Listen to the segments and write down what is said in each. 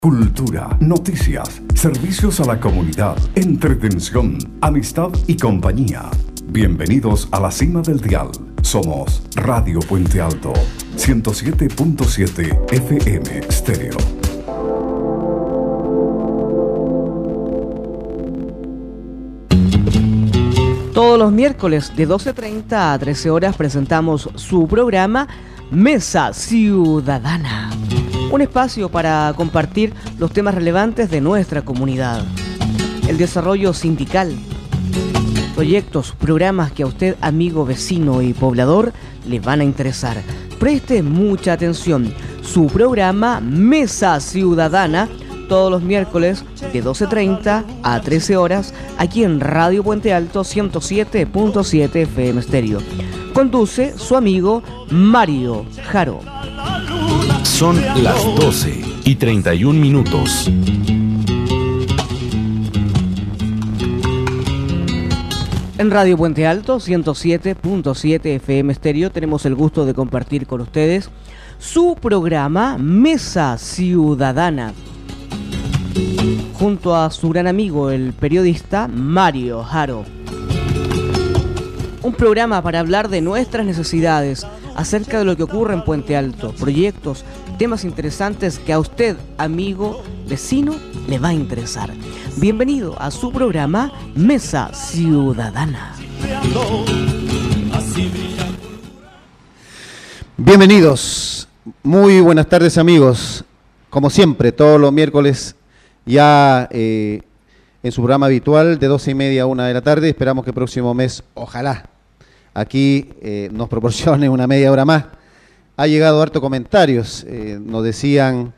Cultura, noticias, servicios a la comunidad, entretención, amistad y compañía. Bienvenidos a la cima del dial. Somos Radio Puente Alto, 107.7 FM Estéreo. Todos los miércoles de 12:30 a 13 horas presentamos su programa Mesa Ciudadana. Un espacio para compartir los temas relevantes de nuestra comunidad. El desarrollo sindical, proyectos, programas que a usted, amigo, vecino y poblador, le van a interesar. Preste mucha atención. Su programa Mesa Ciudadana, todos los miércoles de 12:30 a 13 horas, aquí en Radio Puente Alto 107.7 FM Estéreo. Conduce su amigo Mario Jaro. Son las 12:31. En Radio Puente Alto 107.7 FM Estéreo tenemos el gusto de compartir con ustedes su programa Mesa Ciudadana, junto a su gran amigo, el periodista Mario Jaro. Un programa para hablar de nuestras necesidades, acerca de lo que ocurre en Puente Alto, proyectos, temas interesantes que a usted, amigo, vecino, le va a interesar. Bienvenido a su programa Mesa Ciudadana. Bienvenidos, muy buenas tardes, amigos. Como siempre, todos los miércoles ya en su programa habitual de 12:30 a 1 de la tarde. Esperamos que el próximo mes, ojalá, aquí nos proporcione una media hora más. Ha llegado harto comentarios, nos decían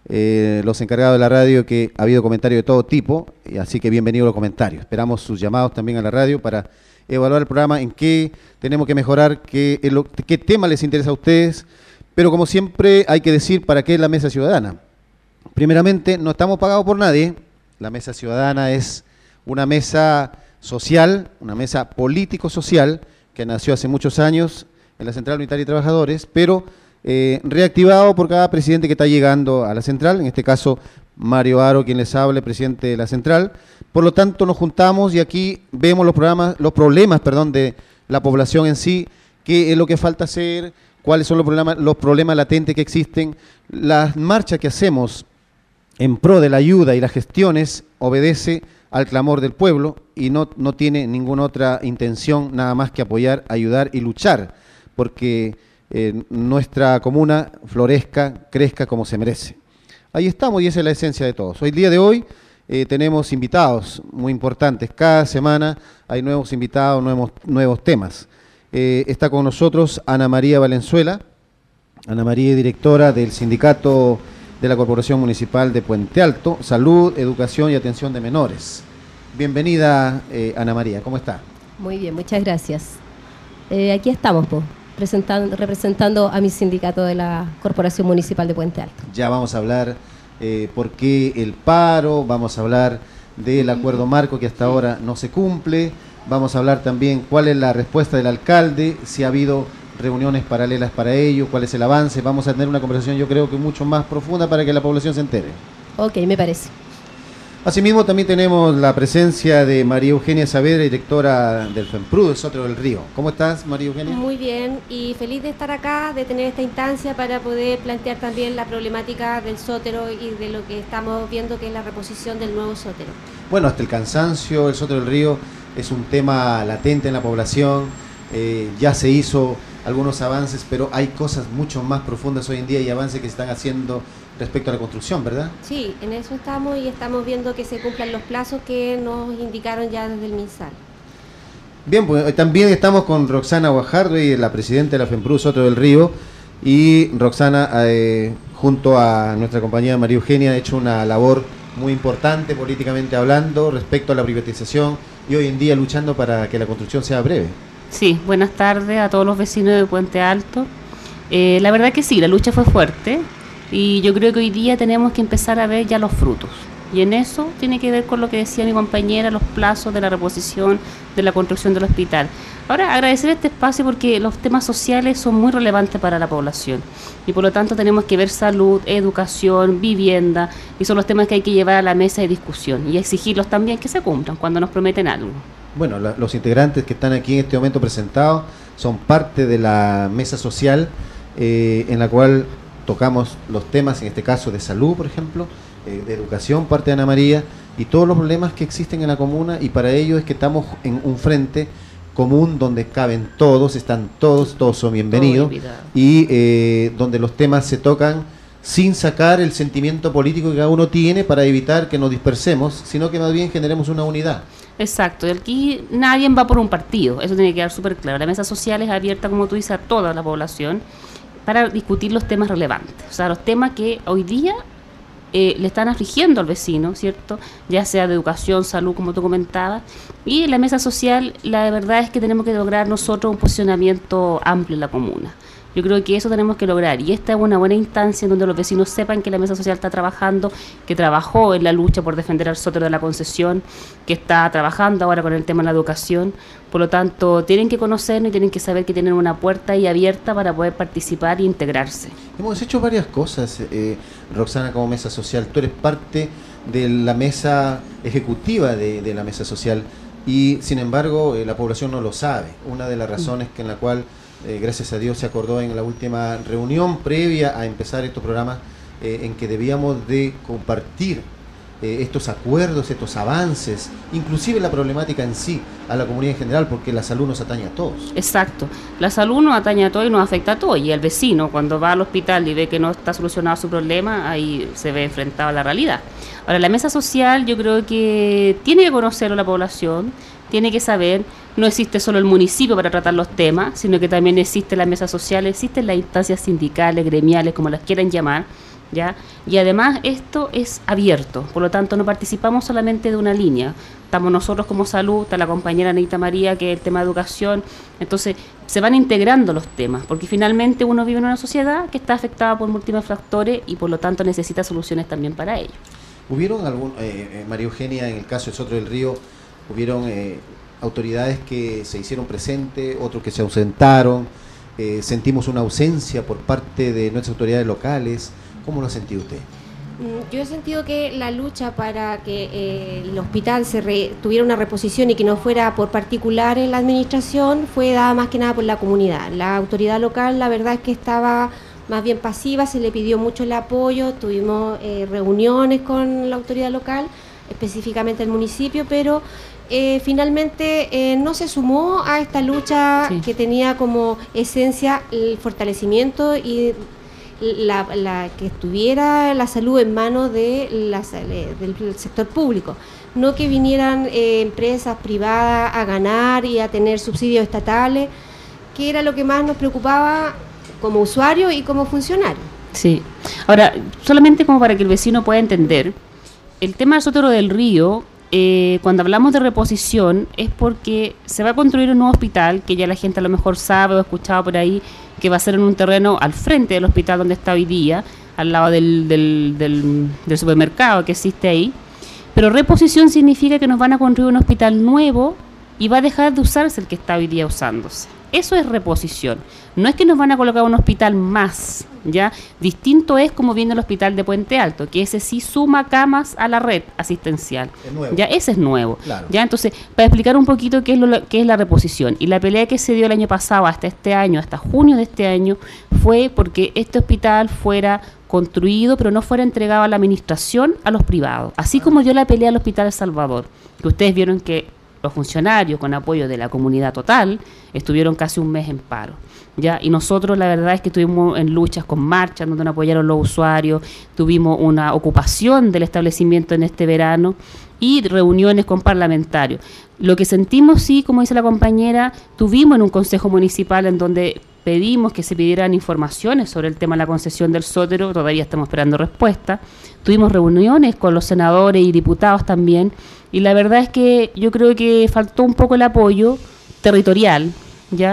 los encargados de la radio que ha habido comentarios de todo tipo, y así que bienvenidos los comentarios. Esperamos sus llamados también a la radio para evaluar el programa, en qué tenemos que mejorar, qué tema les interesa a ustedes, pero como siempre hay que decir para qué es la Mesa Ciudadana. Primeramente, no estamos pagados por nadie. La Mesa Ciudadana es una mesa social, una mesa político-social, que nació hace muchos años en la Central Unitaria de Trabajadores, pero reactivado por cada presidente que está llegando a la Central, en este caso Mario Jaro, quien les habla, presidente de la Central. Por lo tanto, nos juntamos y aquí vemos los problemas de la población en sí, qué es lo que falta hacer, cuáles son los problemas latentes que existen. Las marchas que hacemos en pro de la ayuda y las gestiones obedece al clamor del pueblo y no tiene ninguna otra intención nada más que apoyar, ayudar y luchar porque nuestra comuna florezca, crezca como se merece. Ahí estamos y esa es la esencia de todos. Hoy día de hoy tenemos invitados muy importantes. Cada semana hay nuevos invitados, nuevos temas. Está con nosotros Ana María Valenzuela. Ana María es directora del sindicato de la Corporación Municipal de Puente Alto, Salud, Educación y Atención de Menores. Bienvenida, Ana María, ¿cómo está? Muy bien, muchas gracias. Aquí estamos, representando a mi sindicato de la Corporación Municipal de Puente Alto. Ya vamos a hablar por qué el paro, vamos a hablar del acuerdo marco que hasta ahora no se cumple, vamos a hablar también cuál es la respuesta del alcalde, si ha habido reuniones paralelas para ello, cuál es el avance. Vamos a tener una conversación yo creo que mucho más profunda para que la población se entere. Ok, me parece. Asimismo también tenemos la presencia de María Eugenia Saavedra, directora del FEMPRU del Sotero del Río. ¿Cómo estás, María Eugenia? Muy bien y feliz de estar acá, de tener esta instancia para poder plantear también la problemática del Sotero y de lo que estamos viendo que es la reposición del nuevo Sotero. Bueno, hasta el cansancio, el Sotero del Río es un tema latente en la población, ya se hizo algunos avances, pero hay cosas mucho más profundas hoy en día y avances que se están haciendo respecto a la construcción, ¿verdad? Sí, en eso estamos y estamos viendo que se cumplan los plazos que nos indicaron ya desde el MinSal. Bien, pues también estamos con Roxana Guajardo, y la presidenta de la FEMPRU Sotero del Río, y Roxana, junto a nuestra compañera María Eugenia, ha hecho una labor muy importante políticamente hablando respecto a la privatización y hoy en día luchando para que la construcción sea breve. Sí, buenas tardes a todos los vecinos de Puente Alto. La verdad que sí, la lucha fue fuerte y yo creo que hoy día tenemos que empezar a ver ya los frutos. Y en eso tiene que ver con lo que decía mi compañera, los plazos de la reposición, de la construcción del hospital. Ahora, agradecer este espacio porque los temas sociales son muy relevantes para la población y por lo tanto tenemos que ver salud, educación, vivienda, y son los temas que hay que llevar a la mesa de discusión y exigirlos también que se cumplan cuando nos prometen algo. Bueno, los integrantes que están aquí en este momento presentados son parte de la mesa social en la cual tocamos los temas, en este caso de salud, por ejemplo, de educación, parte de Ana María, y todos los problemas que existen en la comuna, y para ello es que estamos en un frente común donde caben todos, están todos son bienvenidos, y donde los temas se tocan sin sacar el sentimiento político que cada uno tiene para evitar que nos dispersemos, sino que más bien generemos una unidad. Exacto, y aquí nadie va por un partido, eso tiene que quedar súper claro. La mesa social es abierta, como tú dices, a toda la población para discutir los temas relevantes, o sea, los temas que hoy día le están afligiendo al vecino, ¿cierto? Ya sea de educación, salud, como tú comentabas. Y en la mesa social, la verdad es que tenemos que lograr nosotros un posicionamiento amplio en la comuna. Yo creo que eso tenemos que lograr, y esta es una buena instancia en donde los vecinos sepan que la mesa social está trabajando, que trabajó en la lucha por defender al sótero de la concesión, que está trabajando ahora con el tema de la educación. Por lo tanto, tienen que conocernos y tienen que saber que tienen una puerta ahí abierta para poder participar e integrarse. Hemos hecho varias cosas, Roxana, como mesa social. Tú eres parte de la mesa ejecutiva de la mesa social y, sin embargo, la población no lo sabe. Una de las razones en la cual gracias a Dios se acordó en la última reunión previa a empezar estos programas en que debíamos de compartir estos acuerdos, estos avances, inclusive la problemática en sí, a la comunidad en general, porque la salud nos atañe a todos. Exacto, la salud nos atañe a todos y nos afecta a todos, y el vecino cuando va al hospital y ve que no está solucionado su problema, ahí se ve enfrentado a la realidad. Ahora, la mesa social yo creo que tiene que conocerlo la población, tiene que saber, no existe solo el municipio para tratar los temas, sino que también existe la mesa social, existen las instancias sindicales, gremiales, como las quieran llamar, ¿ya? Y además esto es abierto, por lo tanto no participamos solamente de una línea, estamos nosotros como salud, está la compañera Anita María, que es el tema de educación, entonces se van integrando los temas, porque finalmente uno vive en una sociedad que está afectada por múltiples factores y por lo tanto necesita soluciones también para ello. ¿Hubieron algún, María Eugenia, en el caso del Sotero del Río, hubieron autoridades que se hicieron presentes, otros que se ausentaron, sentimos una ausencia por parte de nuestras autoridades locales? ¿Cómo lo ha sentido usted? Yo he sentido que la lucha para que el hospital tuviera una reposición y que no fuera por particular en la administración fue dada más que nada por la comunidad. La autoridad local, la verdad es que estaba más bien pasiva, se le pidió mucho el apoyo, tuvimos reuniones con la autoridad local, específicamente el municipio, pero finalmente no se sumó a esta lucha que tenía como esencia el fortalecimiento y que estuviera la salud en manos del sector público, no que vinieran empresas privadas a ganar y a tener subsidios estatales, que era lo que más nos preocupaba como usuario y como funcionario. Sí. Ahora, solamente como para que el vecino pueda entender, el tema del Sotero del Río, cuando hablamos de reposición, es porque se va a construir un nuevo hospital, que ya la gente a lo mejor sabe o ha escuchado por ahí, que va a ser en un terreno al frente del hospital donde está hoy día, al lado del supermercado que existe ahí. Pero reposición significa que nos van a construir un hospital nuevo y va a dejar de usarse el que está hoy día usándose. Eso es reposición. No es que nos van a colocar un hospital más, ¿ya? Distinto es como viene el hospital de Puente Alto, que ese sí suma camas a la red asistencial. Es nuevo. Ya, ese es nuevo. Claro. Ya, entonces, para explicar un poquito qué es la reposición. Y la pelea que se dio el año pasado hasta este año, hasta junio de este año, fue porque este hospital fuera construido, pero no fuera entregado a la administración, a los privados. Así como yo la pelea al Hospital El Salvador, que ustedes vieron que los funcionarios, con apoyo de la comunidad total, estuvieron casi un mes en paro, ¿ya? Y nosotros la verdad es que estuvimos en luchas con marchas donde nos apoyaron los usuarios, tuvimos una ocupación del establecimiento en este verano y reuniones con parlamentarios. Lo que sentimos, sí, como dice la compañera, tuvimos en un consejo municipal en donde pedimos que se pidieran informaciones sobre el tema de la concesión del Sotero, todavía estamos esperando respuesta. Tuvimos reuniones con los senadores y diputados también, y la verdad es que yo creo que faltó un poco el apoyo territorial, ¿ya?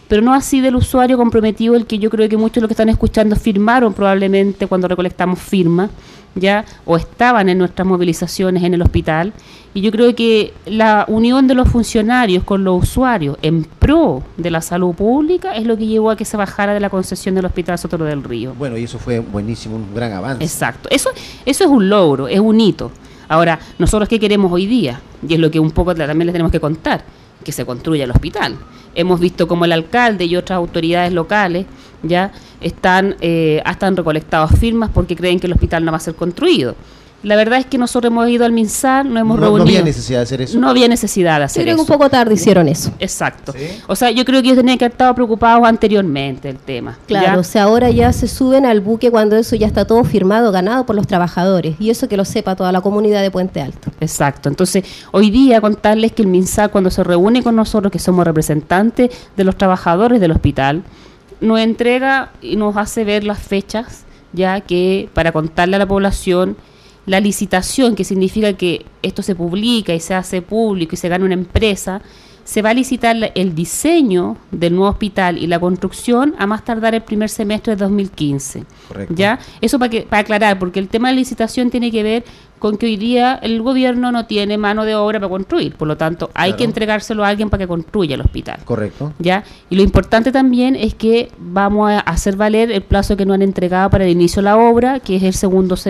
pero no así del usuario comprometido, el que yo creo que muchos de los que están escuchando firmaron probablemente cuando recolectamos firmas, ya, o estaban en nuestras movilizaciones en el hospital, y yo creo que la unión de los funcionarios con los usuarios en pro de la salud pública es lo que llevó a que se bajara de la concesión del Hospital Sotero del Río. Bueno, y eso fue buenísimo, un gran avance. Exacto, eso es un logro, es un hito. Ahora, nosotros qué queremos hoy día, y es lo que un poco también les tenemos que contar, que se construya el hospital. Hemos visto como el alcalde y otras autoridades locales ya están recolectados firmas porque creen que el hospital no va a ser construido. La verdad es que nosotros hemos ido al MinSal, nos hemos reunido. No había necesidad de hacer eso. No había necesidad de hacer Creo eso. que un poco tarde hicieron eso. Exacto. ¿Sí? O sea, yo creo que ellos tenían que haber estado preocupados anteriormente del tema. Claro, ¿ya? o sea, ahora ya se suben al buque cuando eso ya está todo firmado, ganado por los trabajadores. Y eso que lo sepa toda la comunidad de Puente Alto. Exacto. Entonces, hoy día contarles que el MinSal, cuando se reúne con nosotros, que somos representantes de los trabajadores del hospital, nos entrega y nos hace ver las fechas, ya que para contarle a la población la licitación, que significa que esto se publica y se hace público y se gana una empresa, se va a licitar el diseño del nuevo hospital y la construcción a más tardar el primer semestre de 2015. Correcto. ¿Ya? Eso para aclarar, porque el tema de licitación tiene que ver con que hoy día el gobierno no tiene mano de obra para construir, por lo tanto hay que entregárselo a alguien para que construya el hospital. Correcto. ¿Ya? Y lo importante también es que vamos a hacer valer el plazo que nos han entregado para el inicio de la obra, que es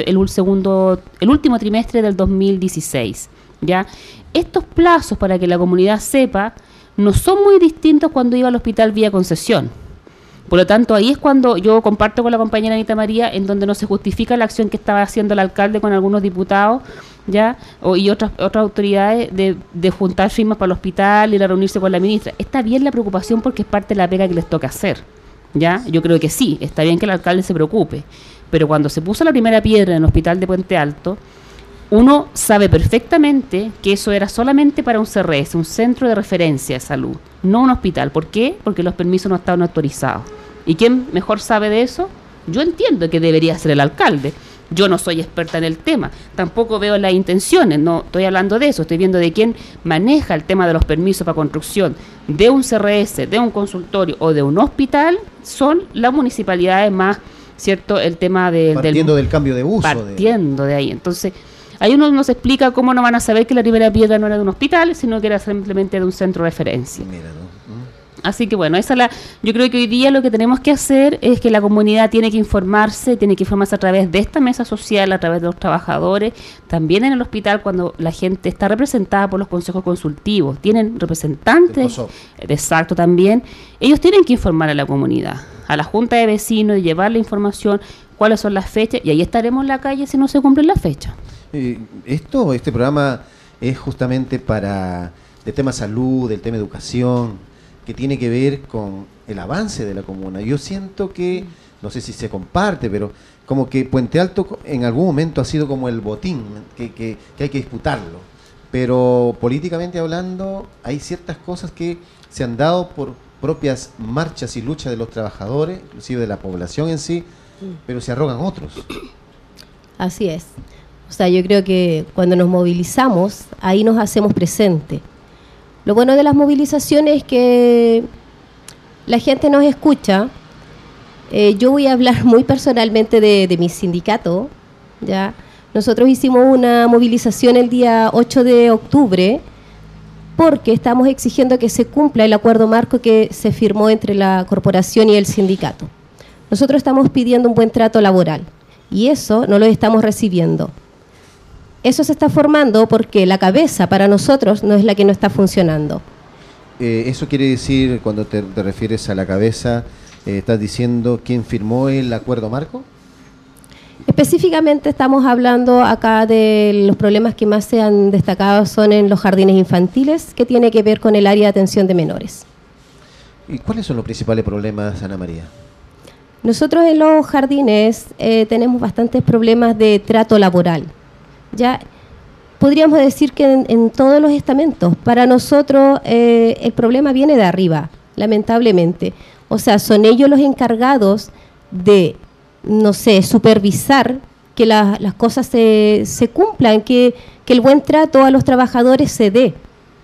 el último trimestre del 2016. ¿Ya? Estos plazos, para que la comunidad sepa, no son muy distintos cuando iba al hospital vía concesión. Por lo tanto, ahí es cuando yo comparto con la compañera Anita María, en donde no se justifica la acción que estaba haciendo el alcalde con algunos diputados, ¿ya? Y otras autoridades de juntar firmas para el hospital, ir a reunirse con la ministra. Está bien la preocupación porque es parte de la pega que les toca hacer, ¿ya? Yo creo que sí, está bien que el alcalde se preocupe, pero cuando se puso la primera piedra en el hospital de Puente Alto, uno sabe perfectamente que eso era solamente para un CRS, un centro de referencia de salud, no un hospital. ¿Por qué? Porque los permisos no estaban autorizados. ¿Y quién mejor sabe de eso? Yo entiendo que debería ser el alcalde. Yo no soy experta en el tema, tampoco veo las intenciones, no estoy hablando de eso, estoy viendo de quién maneja el tema de los permisos para construcción de un CRS, de un consultorio o de un hospital. Son las municipalidades más, ¿cierto? El tema partiendo del cambio de uso. Partiendo de ahí. Entonces, ahí uno nos explica cómo no van a saber que la primera piedra no era de un hospital, sino que era simplemente de un centro de referencia. Mira, ¿no? Así que bueno, yo creo que hoy día lo que tenemos que hacer es que la comunidad tiene que informarse a través de esta mesa social, a través de los trabajadores, también en el hospital cuando la gente está representada por los consejos consultivos, tienen representantes, exacto, también, ellos tienen que informar a la comunidad, a la junta de vecinos, y llevar la información, cuáles son las fechas, y ahí estaremos en la calle si no se cumplen las fechas. Este programa es justamente para el tema salud, el tema educación, que tiene que ver con el avance de la comuna. Yo siento que, no sé si se comparte, pero como que Puente Alto en algún momento ha sido como el botín, que hay que disputarlo. Pero políticamente hablando, hay ciertas cosas que se han dado por propias marchas y luchas de los trabajadores, inclusive de la población en sí, pero se arrogan otros. Así es. O sea, yo creo que cuando nos movilizamos, ahí nos hacemos presente. Lo bueno de las movilizaciones es que la gente nos escucha. Yo voy a hablar muy personalmente de mi sindicato, ¿ya? Nosotros hicimos una movilización el día 8 de octubre porque estamos exigiendo que se cumpla el acuerdo marco que se firmó entre la corporación y el sindicato. Nosotros estamos pidiendo un buen trato laboral y eso no lo estamos recibiendo. Eso se está formando porque la cabeza para nosotros no es la que no está funcionando. Eso quiere decir, cuando te refieres a la cabeza, ¿estás diciendo quién firmó el acuerdo marco? Específicamente estamos hablando acá de los problemas que más se han destacado son en los jardines infantiles, que tiene que ver con el área de atención de menores. ¿Y cuáles son los principales problemas, Ana María? Nosotros en los jardines tenemos bastantes problemas de trato laboral. Ya podríamos decir que en todos los estamentos, para nosotros el problema viene de arriba, lamentablemente. O sea, son ellos los encargados de, no sé, supervisar que las cosas se cumplan, que el buen trato a los trabajadores se dé.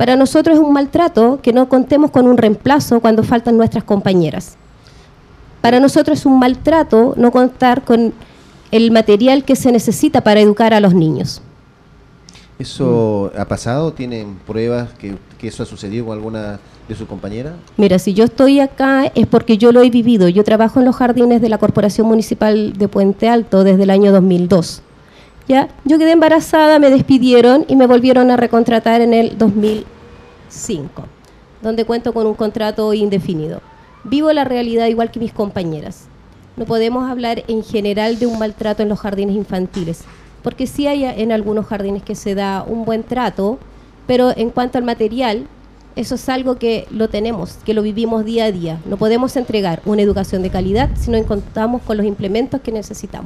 Para nosotros es un maltrato que no contemos con un reemplazo cuando faltan nuestras compañeras. Para nosotros es un maltrato no contar con el material que se necesita para educar a los niños. ¿Eso ha pasado? ¿Tienen pruebas que eso ha sucedido con alguna de sus compañeras? Mira, si yo estoy acá es porque yo lo he vivido. Yo trabajo en los jardines de la Corporación Municipal de Puente Alto desde el año 2002. ¿Ya? Yo quedé embarazada, me despidieron y me volvieron a recontratar en el 2005, donde cuento con un contrato indefinido. Vivo la realidad igual que mis compañeras. No podemos hablar en general de un maltrato en los jardines infantiles, porque sí hay en algunos jardines que se da un buen trato, pero en cuanto al material, eso es algo que lo tenemos, que lo vivimos día a día. No podemos entregar una educación de calidad si no contamos con los implementos que necesitamos.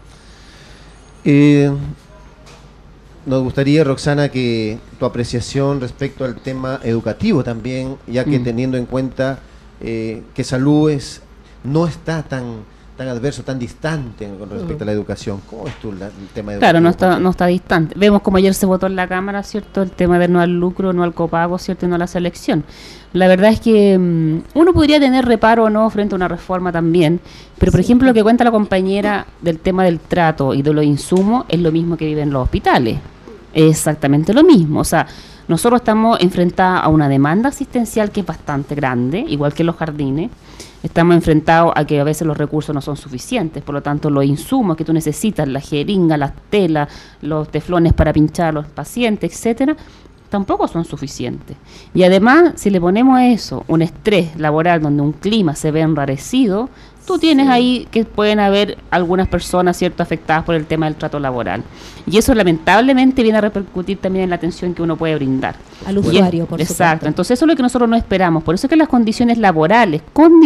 Nos gustaría, Roxana, que tu apreciación respecto al tema educativo también, ya que teniendo en cuenta que salud no está tan adverso, tan distante con respecto a la educación. ¿Cómo ves tú el tema educativo? Claro, no está distante. Vemos como ayer se votó en la Cámara, ¿cierto?, el tema de no al lucro, no al copago, ¿cierto?, y no a la selección. La verdad es que uno podría tener reparo o no frente a una reforma también, pero por ejemplo lo que cuenta la compañera del tema del trato y de los insumos es lo mismo que viven los hospitales. Es exactamente lo mismo. O sea, nosotros estamos enfrentados a una demanda asistencial que es bastante grande, igual que los jardines. Estamos enfrentados a que a veces los recursos no son suficientes, por lo tanto los insumos que tú necesitas, la jeringa, las telas, los teflones para pinchar a los pacientes, etcétera, tampoco son suficientes. Y además, si le ponemos a eso un estrés laboral donde un clima se ve enrarecido, tú tienes ahí que pueden haber algunas personas, ¿cierto?, afectadas por el tema del trato laboral. Y eso lamentablemente viene a repercutir también en la atención que uno puede brindar. Al usuario, por supuesto. Exacto. Entonces eso es lo que nosotros no esperamos. Por eso es que las condiciones laborales,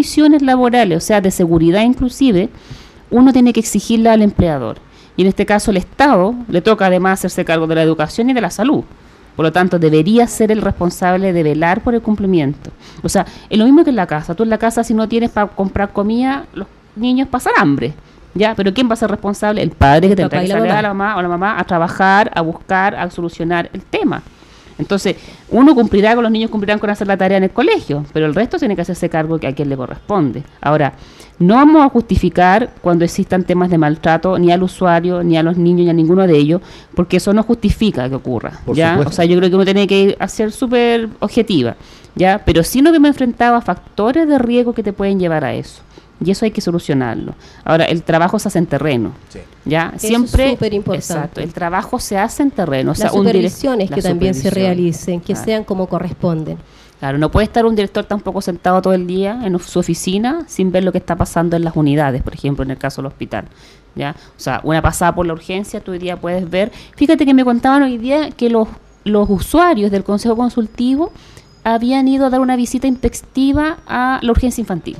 o sea, de seguridad inclusive, uno tiene que exigirla al empleador. Y en este caso el Estado le toca además hacerse cargo de la educación y de la salud. Por lo tanto, debería ser el responsable de velar por el cumplimiento. O sea, es lo mismo que en la casa. Tú en la casa, si no tienes para comprar comida, los niños pasan hambre, ¿ya? Pero ¿quién va a ser responsable? El padre, que tendrá que salir a la mamá o la mamá a trabajar, a buscar, a solucionar el tema. Entonces, uno cumplirá con los niños, cumplirán con hacer la tarea en el colegio, pero el resto tiene que hacerse cargo que a quien le corresponde. Ahora, no vamos a justificar cuando existan temas de maltrato ni al usuario, ni a los niños, ni a ninguno de ellos, porque eso no justifica que ocurra, ¿ya? O sea, yo creo que uno tiene que ir a ser súper objetiva, ¿ya? Pero sí nos hemos enfrentado a factores de riesgo que te pueden llevar a eso. Y eso hay que solucionarlo. Ahora, el trabajo se hace en terreno. Sí. ¿Ya? Eso siempre es súper importante. Exacto, el trabajo se hace en terreno. Las supervisiones que también se realicen, que sean como corresponden. Claro, no puede estar un director tampoco sentado todo el día en su oficina sin ver lo que está pasando en las unidades, por ejemplo, en el caso del hospital. ¿Ya? O sea, una pasada por la urgencia, tú hoy día puedes ver. Fíjate que me contaban hoy día que los usuarios del Consejo Consultivo habían ido a dar una visita inspectiva a la urgencia infantil.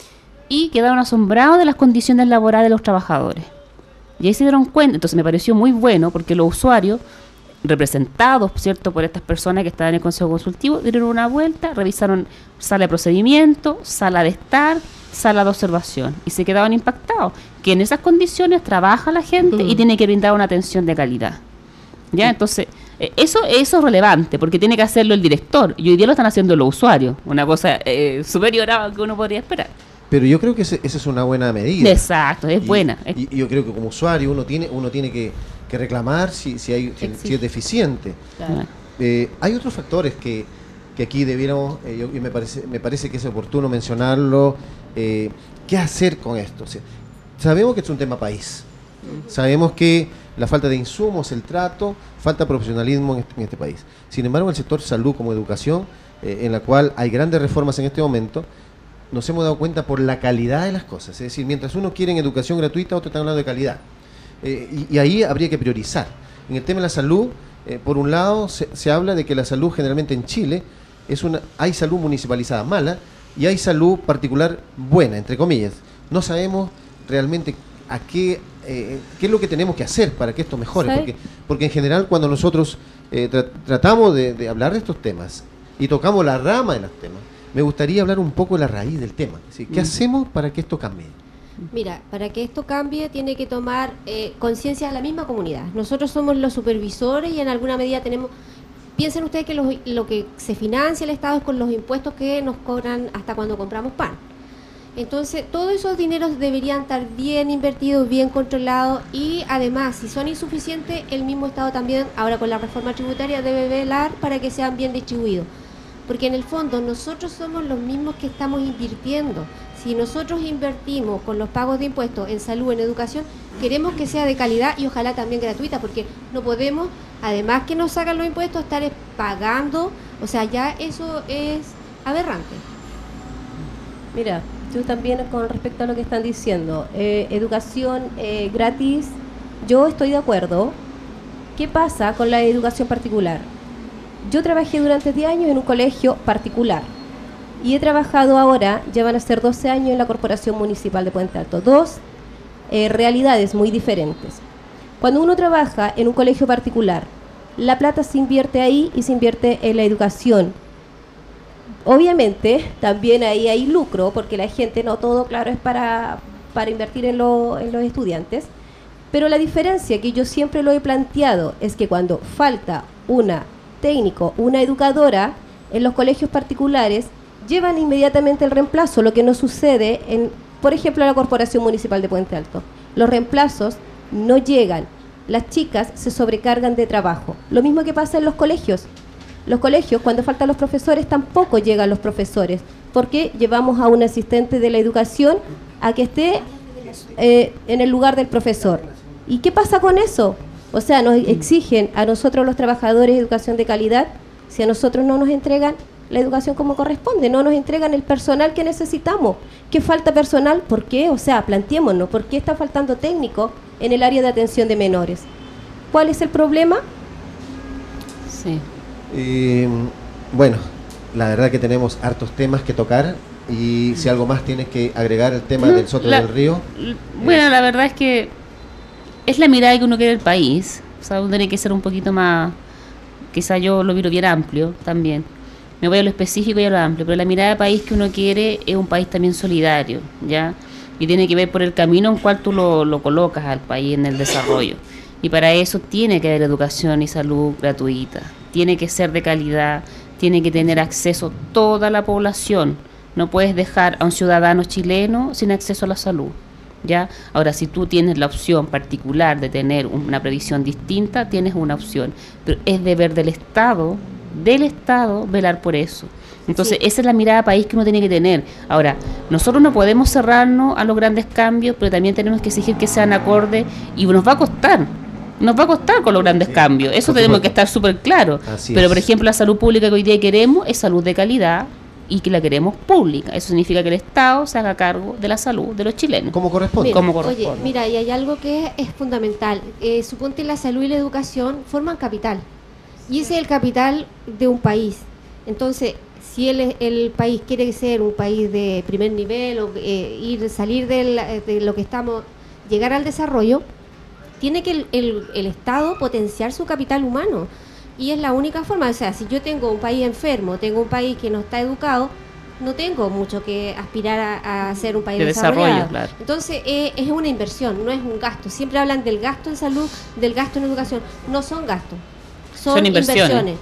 Y quedaron asombrados de las condiciones laborales de los trabajadores. Y ahí se dieron cuenta. Entonces me pareció muy bueno porque los usuarios, representados, ¿cierto?, por estas personas que estaban en el Consejo Consultivo, dieron una vuelta, revisaron sala de procedimiento, sala de estar, sala de observación. Y se quedaban impactados. Que en esas condiciones trabaja la gente y tiene que brindar una atención de calidad. ¿Ya? Entonces, eso es relevante porque tiene que hacerlo el director. Y hoy día lo están haciendo los usuarios. Una cosa superior a lo que uno podría esperar. Pero yo creo que esa es una buena medida. Exacto, es buena. Y yo creo que como usuario uno tiene que reclamar si es deficiente. Claro. Hay otros factores que aquí debiéramos, y me parece que es oportuno mencionarlo. ¿Qué hacer con esto? O sea, sabemos que es un tema país. Sabemos que la falta de insumos, el trato, falta profesionalismo en este país. Sin embargo, el sector salud como educación, en la cual hay grandes reformas en este momento, nos hemos dado cuenta por la calidad de las cosas. Es decir, mientras uno quiere en educación gratuita, otro está hablando de calidad. Y ahí habría que priorizar. En el tema de la salud, por un lado, se habla de que la salud generalmente en Chile, hay salud municipalizada mala y hay salud particular buena, entre comillas. No sabemos realmente qué es lo que tenemos que hacer para que esto mejore. Porque en general, cuando nosotros tratamos de hablar de estos temas y tocamos la rama de los temas, me gustaría hablar un poco de la raíz del tema. ¿Sí? ¿Qué hacemos para que esto cambie? Mira, para que esto cambie tiene que tomar conciencia la misma comunidad. Nosotros somos los supervisores y en alguna medida tenemos piensen ustedes que lo que se financia el Estado es con los impuestos que nos cobran hasta cuando compramos pan. Entonces, todos esos dineros deberían estar bien invertidos, bien controlados, y además, si son insuficientes, el mismo Estado también, ahora con la reforma tributaria, debe velar para que sean bien distribuidos. Porque en el fondo nosotros somos los mismos que estamos invirtiendo. Si nosotros invertimos con los pagos de impuestos en salud, en educación, queremos que sea de calidad y ojalá también gratuita, porque no podemos, además que nos sacan los impuestos, estar pagando, o sea, ya eso es aberrante. Mira, yo también con respecto a lo que están diciendo, educación gratis, yo estoy de acuerdo. ¿Qué pasa con la educación particular? Yo trabajé durante 10 años en un colegio particular y he trabajado ahora, ya van a ser 12 años en la Corporación Municipal de Puente Alto. Dos realidades muy diferentes. Cuando uno trabaja en un colegio particular, la plata se invierte ahí y se invierte en la educación. Obviamente, también ahí hay lucro, porque la gente, no todo, claro, es para invertir en los estudiantes. Pero la diferencia que yo siempre lo he planteado es que cuando falta una técnico, una educadora, en los colegios particulares, llevan inmediatamente el reemplazo, lo que no sucede en, por ejemplo, en la Corporación Municipal de Puente Alto. Los reemplazos no llegan, las chicas se sobrecargan de trabajo. Lo mismo que pasa en los colegios. Los colegios, cuando faltan los profesores, tampoco llegan los profesores, porque llevamos a un asistente de la educación a que esté en el lugar del profesor. ¿Y qué pasa con eso? O sea, nos exigen a nosotros los trabajadores educación de calidad, si a nosotros no nos entregan la educación como corresponde, no nos entregan el personal que necesitamos. ¿Qué falta personal? ¿Por qué? O sea, planteémonos, ¿por qué está faltando técnico en el área de atención de menores? ¿Cuál es el problema? Sí. Bueno, la verdad que tenemos hartos temas que tocar, y si algo más tienes que agregar el tema del Soto del Río. Bueno, la verdad es que es la mirada que uno quiere del país. O sea, uno tiene que ser un poquito más, quizá yo lo miro bien amplio también. Me voy a lo específico y a lo amplio, pero la mirada de país que uno quiere es un país también solidario, ¿ya? Y tiene que ver por el camino en cual tú lo colocas al país en el desarrollo. Y para eso tiene que haber educación y salud gratuita, tiene que ser de calidad, tiene que tener acceso toda la población. No puedes dejar a un ciudadano chileno sin acceso a la salud, ¿ya? Ahora, si tú tienes la opción particular de tener una previsión distinta, tienes una opción, pero es deber del Estado velar por eso. Entonces, esa es la mirada país que uno tiene que tener. Ahora, nosotros no podemos cerrarnos a los grandes cambios, pero también tenemos que exigir que sean acordes, y nos va a costar con los grandes cambios, eso tenemos que estar súper claros. Pero, por ejemplo, la salud pública que hoy día queremos es salud de calidad, y que la queremos pública. Eso significa que el Estado se haga cargo de la salud de los chilenos. Como corresponde. Oye, mira, y hay algo que es fundamental. Suponte la salud y la educación forman capital. Y ese es el capital de un país. Entonces, si el país quiere ser un país de primer nivel, o salir de lo que estamos, llegar al desarrollo, tiene que el Estado potenciar su capital humano. Y es la única forma. O sea, si yo tengo un país enfermo, tengo un país que no está educado, no tengo mucho que aspirar a ser un país de desarrollado. Claro. Entonces, es una inversión, no es un gasto. Siempre hablan del gasto en salud, del gasto en educación. No son gastos, son inversiones.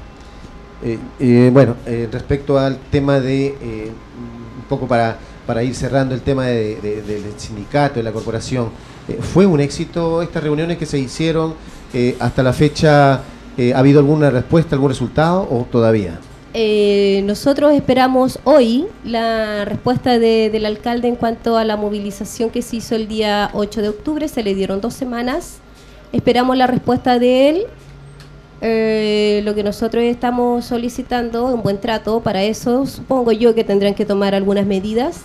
Bueno, respecto al tema de, un poco para ir cerrando el tema del sindicato, de la corporación, ¿fue un éxito estas reuniones que se hicieron hasta la fecha? ¿Ha habido alguna respuesta, algún resultado o todavía? Nosotros esperamos hoy la respuesta del alcalde en cuanto a la movilización que se hizo el día 8 de octubre. Se le dieron 2 semanas. Esperamos la respuesta de él. Lo que nosotros estamos solicitando, un buen trato. Para eso supongo yo que tendrán que tomar algunas medidas.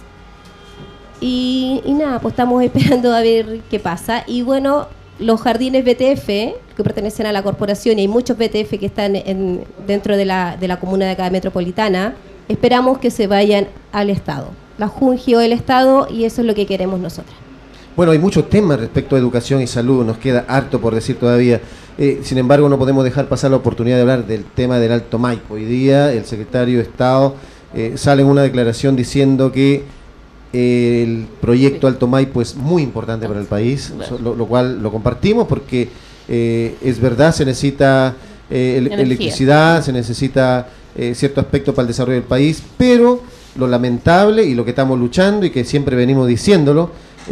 Y nada, pues estamos esperando a ver qué pasa. Y bueno, los jardines BTF, que pertenecen a la corporación, y hay muchos BTF que están dentro de la comuna de acá metropolitana, esperamos que se vayan al Estado. La Junji o el Estado, y eso es lo que queremos nosotras. Bueno, hay muchos temas respecto a educación y salud, nos queda harto por decir todavía. Sin embargo, no podemos dejar pasar la oportunidad de hablar del tema del Alto Maipo. Hoy día el secretario de Estado sale en una declaración diciendo que el proyecto Alto Maipo es muy importante para el país, lo cual lo compartimos porque es verdad, se necesita electricidad, se necesita cierto aspecto para el desarrollo del país, pero lo lamentable y lo que estamos luchando y que siempre venimos diciéndolo,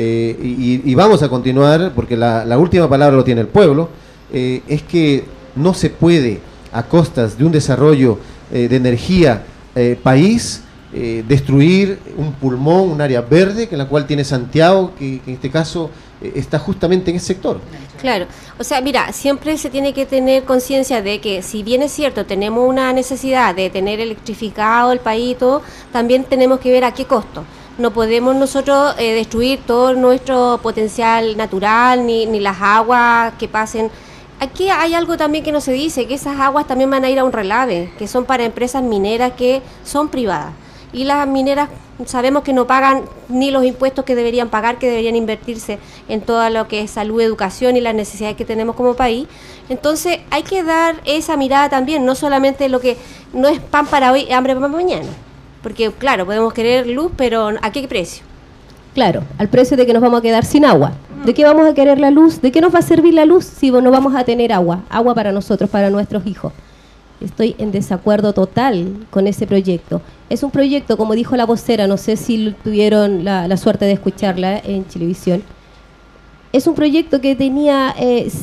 y vamos a continuar, porque la última palabra lo tiene el pueblo, es que no se puede, a costas de un desarrollo de energía país, destruir un pulmón, un área verde, que en la cual tiene Santiago, que en este caso está justamente en ese sector. Claro, o sea, mira, siempre se tiene que tener conciencia de que si bien es cierto, tenemos una necesidad de tener electrificado el país y todo, también tenemos que ver a qué costo. No podemos nosotros destruir todo nuestro potencial natural, ni las aguas que pasen. Aquí hay algo también que no se dice, que esas aguas también van a ir a un relave, que son para empresas mineras que son privadas. Y las mineras sabemos que no pagan ni los impuestos que deberían pagar, que deberían invertirse en todo lo que es salud, educación y las necesidades que tenemos como país. Entonces hay que dar esa mirada también, no solamente lo que no es pan para hoy, hambre para mañana. Porque claro, podemos querer luz, pero ¿a qué precio? Claro, al precio de que nos vamos a quedar sin agua. ¿De qué vamos a querer la luz? ¿De qué nos va a servir la luz si no vamos a tener agua? Agua para nosotros, para nuestros hijos. Estoy en desacuerdo total con ese proyecto. Es un proyecto, como dijo la vocera, no sé si tuvieron la suerte de escucharla en Chilevisión. Es un proyecto que tenía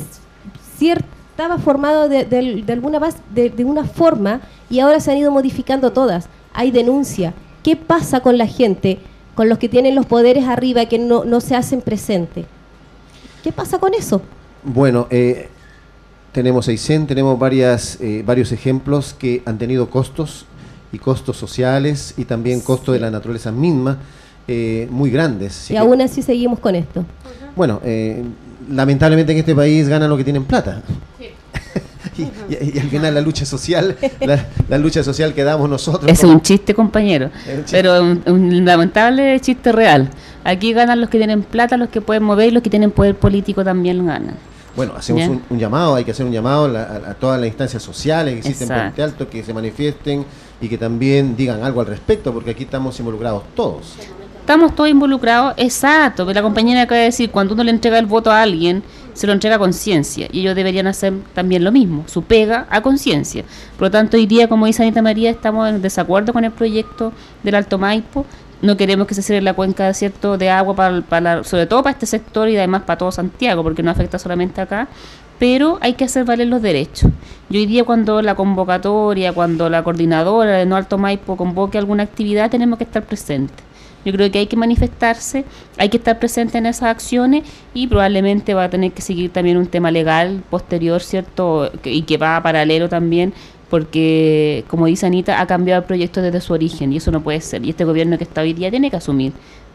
estaba formado de alguna forma y ahora se han ido modificando todas. Hay denuncia. ¿Qué pasa con la gente, con los que tienen los poderes arriba que no se hacen presente? ¿Qué pasa con eso? Bueno, tenemos Aysén, tenemos varios ejemplos que han tenido costos y costos sociales y también costos de la naturaleza misma muy grandes. Y aún así seguimos con esto. Bueno, lamentablemente en este país ganan los que tienen plata. Sí. y al final la lucha social, la lucha social que damos nosotros. Es un chiste, compañero, pero un lamentable chiste real. Aquí ganan los que tienen plata, los que pueden mover, y los que tienen poder político también ganan. Bueno, hacemos un llamado, hay que hacer un llamado a todas las instancias sociales que existen en Puente Alto, que se manifiesten y que también digan algo al respecto, porque aquí estamos involucrados todos. Estamos todos involucrados, exacto, pero la compañera acaba de decir, cuando uno le entrega el voto a alguien, se lo entrega a conciencia, y ellos deberían hacer también lo mismo, su pega a conciencia. Por lo tanto, hoy día, como dice Anita María, estamos en desacuerdo con el proyecto del Alto Maipo. No queremos que se cierre la cuenca, ¿cierto?, de agua, sobre todo para este sector y además para todo Santiago, porque no afecta solamente acá, pero hay que hacer valer los derechos. Y hoy día cuando la convocatoria, cuando la coordinadora de No Alto Maipo convoque alguna actividad, tenemos que estar presentes. Yo creo que hay que manifestarse, hay que estar presente en esas acciones y probablemente va a tener que seguir también un tema legal posterior, ¿cierto?, y que va paralelo también, porque, como dice Anita, ha cambiado el proyecto desde su origen y eso no puede ser. Y este gobierno que está hoy día tiene que asumir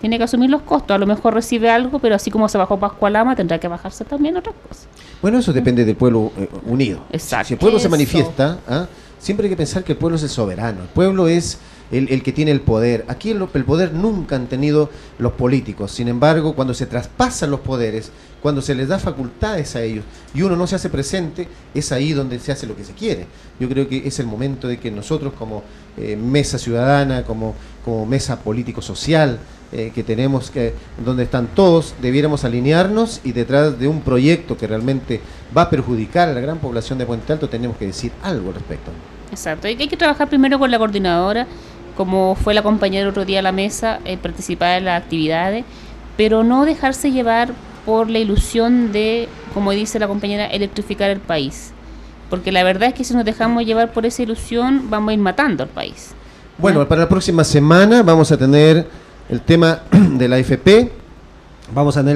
los costos. A lo mejor recibe algo, pero así como se bajó Pascualama, tendrá que bajarse también otras cosas. Bueno, eso depende del pueblo unido. Exacto. Si el pueblo se manifiesta, siempre hay que pensar que el pueblo es el soberano. El pueblo es el que tiene el poder. Aquí el poder nunca han tenido los políticos. Sin embargo, cuando se traspasan los poderes, cuando se les da facultades a ellos y uno no se hace presente, es ahí donde se hace lo que se quiere. Yo creo que es el momento de que nosotros como mesa ciudadana, como mesa político-social que tenemos, donde están todos, debiéramos alinearnos y detrás de un proyecto que realmente va a perjudicar a la gran población de Puente Alto, tenemos que decir algo al respecto. Exacto, hay que trabajar primero con la coordinadora, como fue la compañera el otro día a la mesa, participar en las actividades, pero no dejarse llevar por la ilusión de, como dice la compañera, electrificar el país. Porque la verdad es que si nos dejamos llevar por esa ilusión, vamos a ir matando al país. Bueno, para la próxima semana vamos a tener el tema de la AFP, vamos a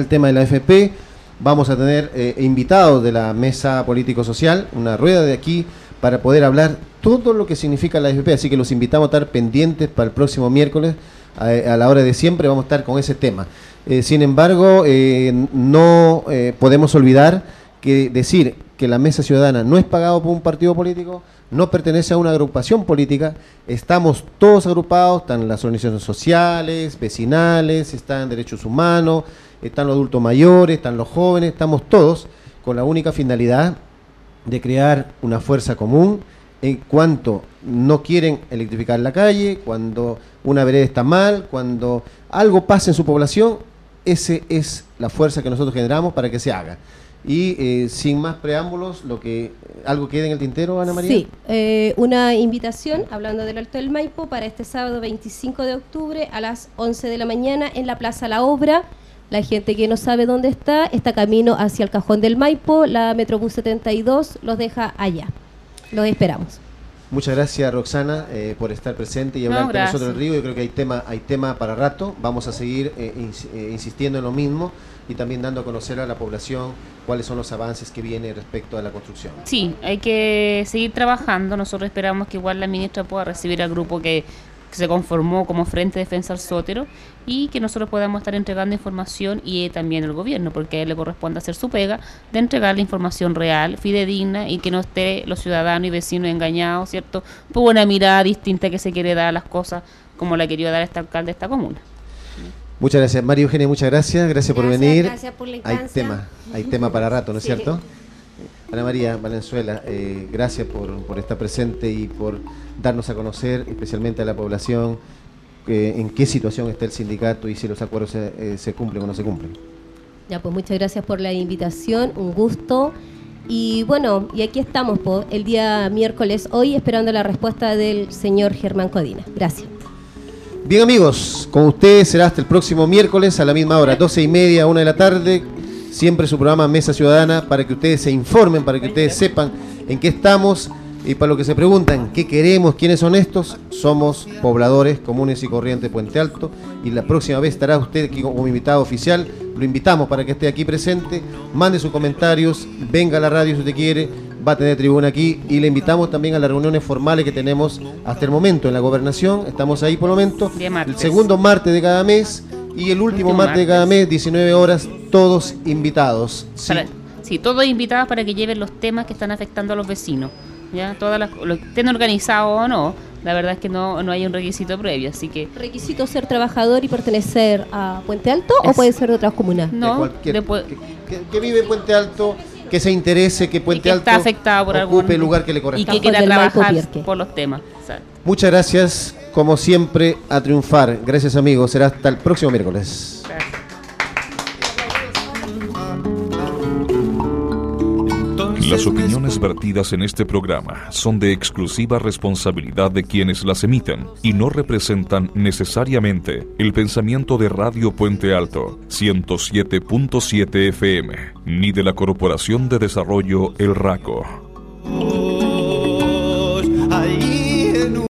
tener invitados de la mesa político-social, una rueda de aquí para poder hablar todo lo que significa la AFP, así que los invitamos a estar pendientes para el próximo miércoles, a la hora de siempre vamos a estar con ese tema. Sin embargo, no podemos olvidar que decir que la Mesa Ciudadana no es pagado por un partido político, no pertenece a una agrupación política, estamos todos agrupados, están las organizaciones sociales, vecinales, están derechos humanos, están los adultos mayores, están los jóvenes, estamos todos con la única finalidad de crear una fuerza común en cuanto no quieren electrificar la calle, cuando una vereda está mal, cuando algo pasa en su población, esa es la fuerza que nosotros generamos para que se haga. Y sin más preámbulos, ¿algo queda en el tintero, Ana María? Sí, una invitación, hablando del Alto del Maipo, para este sábado 25 de octubre a las 11 de la mañana en la Plaza La Obra. La gente que no sabe dónde está camino hacia el Cajón del Maipo. La Metrobús 72 los deja allá. Los esperamos. Muchas gracias, Roxana, por estar presente y hablar con nosotros del río. Yo creo que hay tema para rato. Vamos a seguir insistiendo en lo mismo y también dando a conocer a la población cuáles son los avances que vienen respecto a la construcción. Sí, hay que seguir trabajando. Nosotros esperamos que igual la ministra pueda recibir al grupo que se conformó como Frente Defensa al Sótero y que nosotros podamos estar entregando información y también el gobierno, porque a él le corresponde hacer su pega de entregar la información real, fidedigna y que no esté los ciudadanos y vecinos engañados, ¿cierto? Por una mirada distinta que se quiere dar a las cosas como la quería dar este alcalde de esta comuna. Muchas gracias, María Eugenia, muchas gracias por venir. Gracias por la instancia. Hay tema para rato, ¿no es Sí. cierto? Ana María Valenzuela, gracias por estar presente y por darnos a conocer, especialmente a la población, en qué situación está el sindicato y si los acuerdos se cumplen o no se cumplen. Ya, pues muchas gracias por la invitación, un gusto. Y bueno, y aquí estamos el día miércoles hoy esperando la respuesta del señor Germán Codina. Gracias. Bien, amigos, con ustedes será hasta el próximo miércoles a la misma hora, 12:30, 1 de la tarde. Siempre su programa Mesa Ciudadana, para que ustedes se informen, para que ustedes sepan en qué estamos y para lo que se preguntan, qué queremos, quiénes son estos. Somos pobladores comunes y corrientes de Puente Alto y la próxima vez estará usted aquí como invitado oficial. Lo invitamos para que esté aquí presente, mande sus comentarios, venga a la radio si usted quiere, va a tener tribuna aquí y le invitamos también a las reuniones formales que tenemos hasta el momento en la gobernación. Estamos ahí por el momento, el segundo martes de cada mes y el último martes de cada mes, 19 horas, todos invitados. Sí, todos invitados para que lleven los temas que están afectando a los vecinos. Ya, lo estén organizados o no, la verdad es que no hay un requisito previo, así que... ¿Requisito ser trabajador y pertenecer a Puente Alto o puede ser de otras comunas? No, que vive en Puente Alto, que se interese, que Puente Alto está afectado por ocupe el lugar que le corresponde. Y que quiera trabajar por los temas. Exacto. Muchas gracias, como siempre, a triunfar. Gracias, amigos. Será hasta el próximo miércoles. Gracias. Las opiniones vertidas en este programa son de exclusiva responsabilidad de quienes las emiten y no representan necesariamente el pensamiento de Radio Puente Alto 107.7 FM ni de la Corporación de Desarrollo El Raco.